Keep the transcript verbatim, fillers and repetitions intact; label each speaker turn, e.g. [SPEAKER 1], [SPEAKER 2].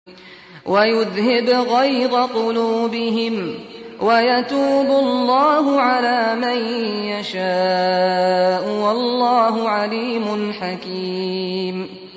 [SPEAKER 1] ويذهب غيظ قلوبهم ويتوب الله على من يشاء والله عليم حكيم.